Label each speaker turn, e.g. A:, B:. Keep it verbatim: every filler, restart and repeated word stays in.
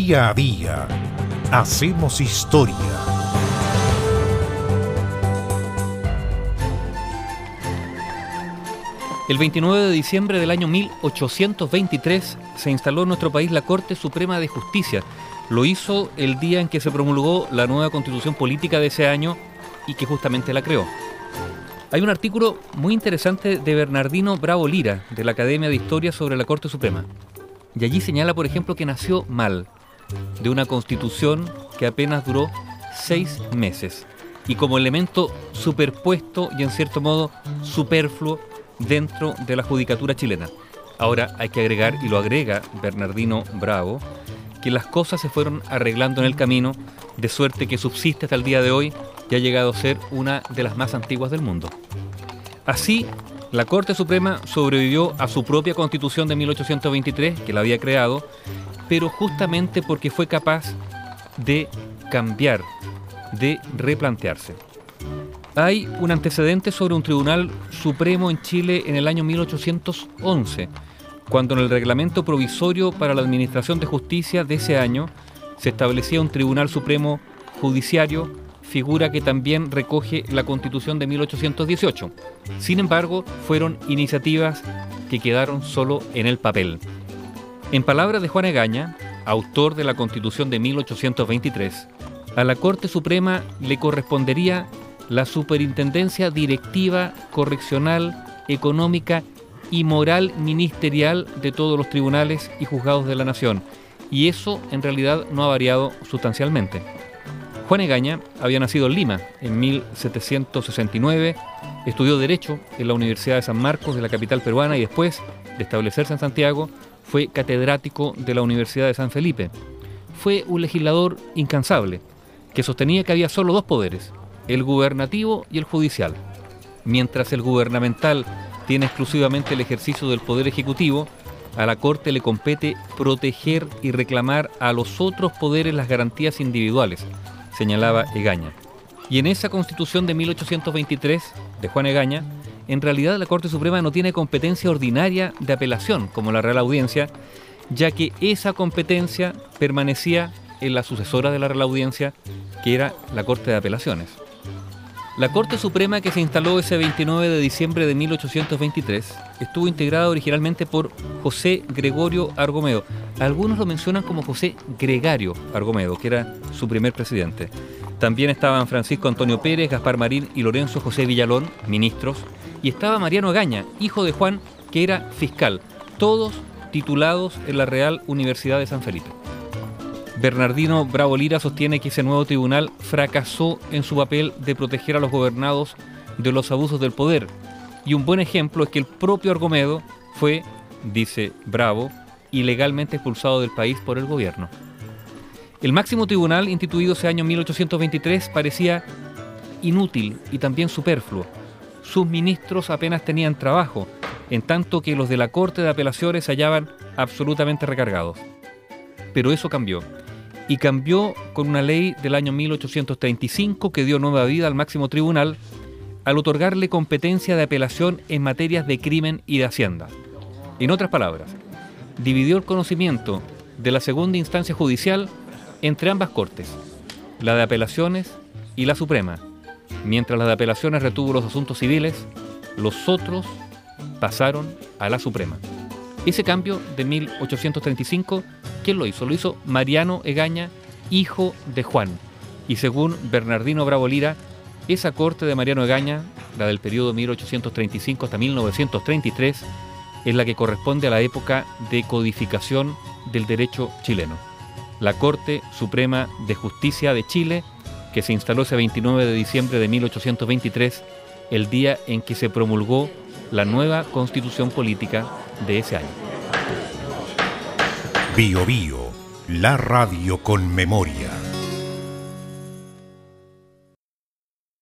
A: Día a día hacemos historia.
B: El veintinueve de diciembre del año mil ochocientos veintitrés se instaló en nuestro país la Corte Suprema de Justicia. Lo hizo el día en que se promulgó la nueva constitución política de ese año y que justamente la creó. Hay un artículo muy interesante de Bernardino Bravo Lira, de la Academia de Historia, sobre la Corte Suprema. Y allí señala, por ejemplo, que nació mal, de una constitución que apenas duró seis meses, y como elemento superpuesto y en cierto modo superfluo dentro de la judicatura chilena. Ahora hay que agregar, y lo agrega Bernardino Bravo, que las cosas se fueron arreglando en el camino, de suerte que subsiste hasta el día de hoy y ha llegado a ser una de las más antiguas del mundo. Así, la Corte Suprema sobrevivió a su propia Constitución de mil ochocientos veintitrés, que la había creado, pero justamente porque fue capaz de cambiar, de replantearse. Hay un antecedente sobre un Tribunal Supremo en Chile en el año mil ochocientos once, cuando en el reglamento provisorio para la Administración de Justicia de ese año se establecía un Tribunal Supremo Judiciario, figura que también recoge la Constitución de mil ochocientos dieciocho. Sin embargo, fueron iniciativas que quedaron solo en el papel. En palabras de Juan Egaña, autor de la Constitución de mil ochocientos veintitrés, a la Corte Suprema le correspondería la superintendencia directiva, correccional, económica y moral ministerial de todos los tribunales y juzgados de la nación, y eso en realidad no ha variado sustancialmente. Juan Egaña había nacido en Lima en mil setecientos sesenta y nueve, estudió Derecho en la Universidad de San Marcos de la capital peruana y después de establecerse en Santiago fue catedrático de la Universidad de San Felipe. Fue un legislador incansable que sostenía que había solo dos poderes, el gubernativo y el judicial. Mientras el gubernamental tiene exclusivamente el ejercicio del poder ejecutivo, a la Corte le compete proteger y reclamar a los otros poderes las garantías individuales, señalaba Egaña. Y en esa Constitución de mil ochocientos veintitrés, de Juan Egaña, en realidad la Corte Suprema no tiene competencia ordinaria de apelación, como la Real Audiencia, ya que esa competencia permanecía en la sucesora de la Real Audiencia, que era la Corte de Apelaciones. La Corte Suprema, que se instaló ese veintinueve de diciembre de mil ochocientos veintitrés, estuvo integrada originalmente por José Gregorio Argomedo. Algunos lo mencionan como José Gregario Argomedo, que era su primer presidente. También estaban Francisco Antonio Pérez, Gaspar Marín y Lorenzo José Villalón, ministros, y estaba Mariano Egaña, hijo de Juan, que era fiscal, todos titulados en la Real Universidad de San Felipe. Bernardino Bravo Lira sostiene que ese nuevo tribunal fracasó en su papel de proteger a los gobernados de los abusos del poder. Y un buen ejemplo es que el propio Argomedo fue, dice Bravo, ilegalmente expulsado del país por el gobierno. El máximo tribunal, instituido ese año mil ochocientos veintitrés, parecía inútil y también superfluo. Sus ministros apenas tenían trabajo, en tanto que los de la Corte de Apelaciones se hallaban absolutamente recargados. Pero eso cambió. Y cambió con una ley del año mil ochocientos treinta y cinco que dio nueva vida al máximo tribunal al otorgarle competencia de apelación en materias de crimen y de hacienda. En otras palabras, dividió el conocimiento de la segunda instancia judicial entre ambas cortes, la de apelaciones y la suprema. Mientras la de apelaciones retuvo los asuntos civiles, los otros pasaron a la suprema. Ese cambio de mil ochocientos treinta y cinco, ¿quién lo hizo? Lo hizo Mariano Egaña, hijo de Juan. Y según Bernardino Bravo Lira, esa corte de Mariano Egaña, la del periodo mil ochocientos treinta y cinco hasta mil novecientos treinta y tres, es la que corresponde a la época de codificación del derecho chileno. La Corte Suprema de Justicia de Chile, que se instaló ese veintinueve de diciembre de mil ochocientos veintitrés, el día en que se promulgó la nueva Constitución Política de ese año.
A: Bio Bio, la radio con memoria.